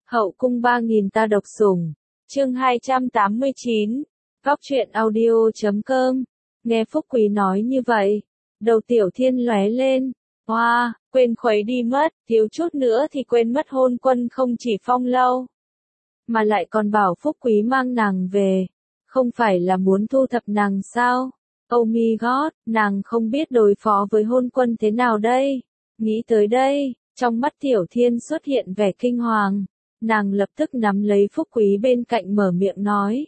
Hậu cung 3000 ta độc sủng. Chương 289. Góc truyện audio.com. Nghe Phúc Quý nói như vậy, đầu Tiểu Thiên lóe lên. Hoa, quên khuấy đi mất, thiếu chút nữa thì quên mất Hôn Quân không chỉ Phong Lâu, mà lại còn bảo Phúc Quý mang nàng về. Không phải là muốn thu thập nàng sao? Oh my god, nàng không biết đối phó với Hôn Quân thế nào đây? Nghĩ tới đây, trong mắt Tiểu Thiên xuất hiện vẻ kinh hoàng. Nàng lập tức nắm lấy Phúc Quý bên cạnh mở miệng nói.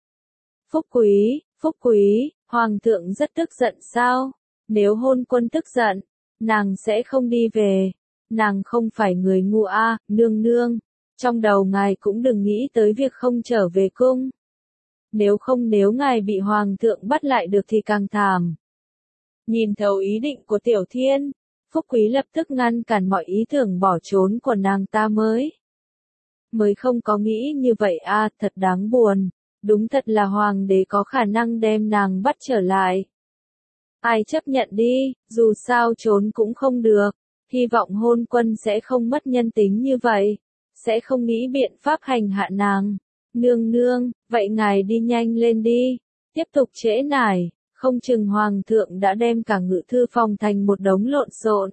Phúc Quý, Hoàng thượng rất tức giận sao? Nếu Hôn Quân tức giận, nàng sẽ không đi về. Nàng không phải người ngu a, nương nương. Trong đầu ngài cũng đừng nghĩ tới việc không trở về cung. Nếu ngài bị Hoàng thượng bắt lại được thì càng thảm. Nhìn thấu ý định của Tiểu Thiên, Phúc Quý lập tức ngăn cản mọi ý tưởng bỏ trốn của nàng ta mới không có nghĩ như vậy a, thật đáng buồn. Đúng thật là Hoàng đế có khả năng đem nàng bắt trở lại. Ai chấp nhận đi, dù sao trốn cũng không được. Hy vọng Hôn Quân sẽ không mất nhân tính như vậy, sẽ không nghĩ biện pháp hành hạ nàng. Nương nương, vậy ngài đi nhanh lên đi, tiếp tục trễ nải, không chừng Hoàng thượng đã đem cả ngự thư phòng thành một đống lộn xộn.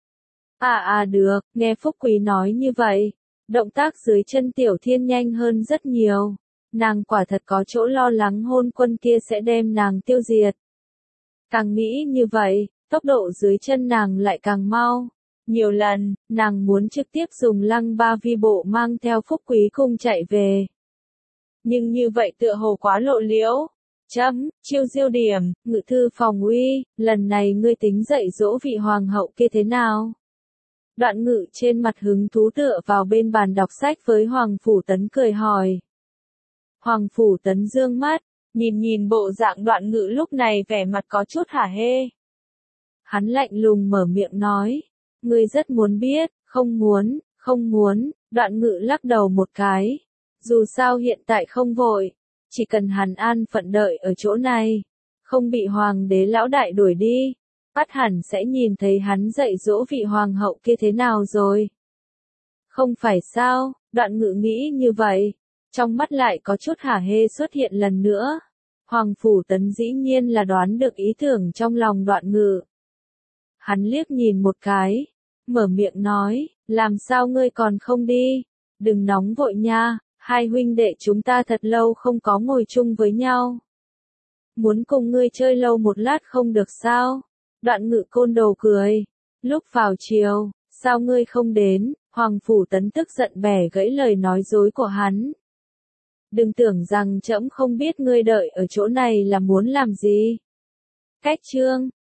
Được, nghe Phúc Quý nói như vậy, động tác dưới chân Tiểu Thiên nhanh hơn rất nhiều. Nàng quả thật có chỗ lo lắng Hôn Quân kia sẽ đem nàng tiêu diệt. Càng nghĩ như vậy, tốc độ dưới chân nàng lại càng mau. Nhiều lần, nàng muốn trực tiếp dùng lăng ba vi bộ mang theo Phúc Quý cùng chạy về. Nhưng như vậy tựa hồ quá lộ liễu. Chiêu diêu điểm, ngự thư phòng uy, lần này ngươi tính dạy dỗ vị hoàng hậu kia thế nào? Đoạn Ngự trên mặt hứng thú tựa vào bên bàn đọc sách với Hoàng Phủ Tấn cười hỏi. Hoàng Phủ Tấn dương mắt, nhìn bộ dạng Đoạn Ngự lúc này vẻ mặt có chút hả hê. Hắn lạnh lùng mở miệng nói, ngươi rất muốn biết, không muốn, Đoạn Ngự lắc đầu một cái. Dù sao hiện tại không vội, chỉ cần hắn an phận đợi ở chỗ này, không bị Hoàng đế lão đại đuổi đi, bắt hẳn sẽ nhìn thấy hắn dạy dỗ vị hoàng hậu kia thế nào rồi. Không phải sao, Đoạn Ngự nghĩ như vậy, trong mắt lại có chút hả hê xuất hiện lần nữa. Hoàng Phủ Tấn dĩ nhiên là đoán được ý tưởng trong lòng Đoạn Ngự. Hắn liếc nhìn một cái, mở miệng nói, làm sao ngươi còn không đi, đừng nóng vội nha, hai huynh đệ chúng ta thật lâu không có ngồi chung với nhau. Muốn cùng ngươi chơi lâu một lát không được sao? Đoạn Ngự côn đồ cười. Lúc vào chiều, sao ngươi không đến? Hoàng Phủ Tấn tức giận bẻ gãy lời nói dối của hắn. Đừng tưởng rằng trẫm không biết ngươi đợi ở chỗ này là muốn làm gì. Cách chương,